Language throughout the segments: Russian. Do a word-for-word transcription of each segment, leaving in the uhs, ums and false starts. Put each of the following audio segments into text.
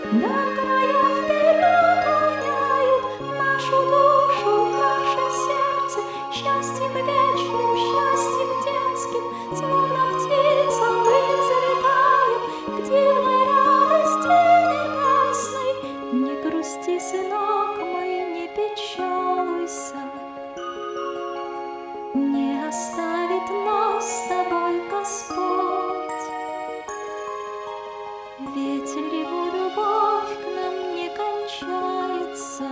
до края вперед гоняют нашу душу, наше сердце, счастьем вечным, счастьем детским, словно птица мы взлетаем к дивной радости небесной. Не грусти, сынок мой, не печалуйся, не оставит нас с тобой Господь. Ведь его любовь к нам не кончается,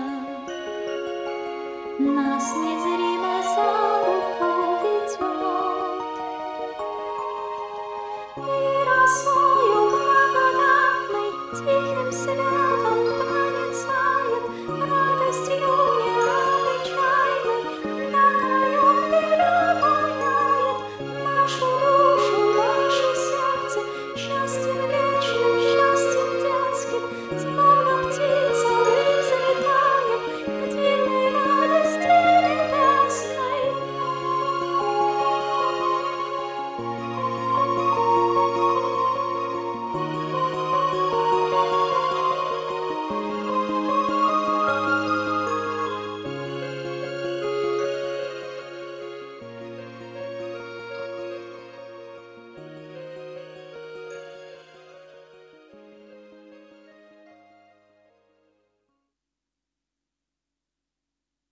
нас незримо за руку ведет. И росою благодатной, тихим слезам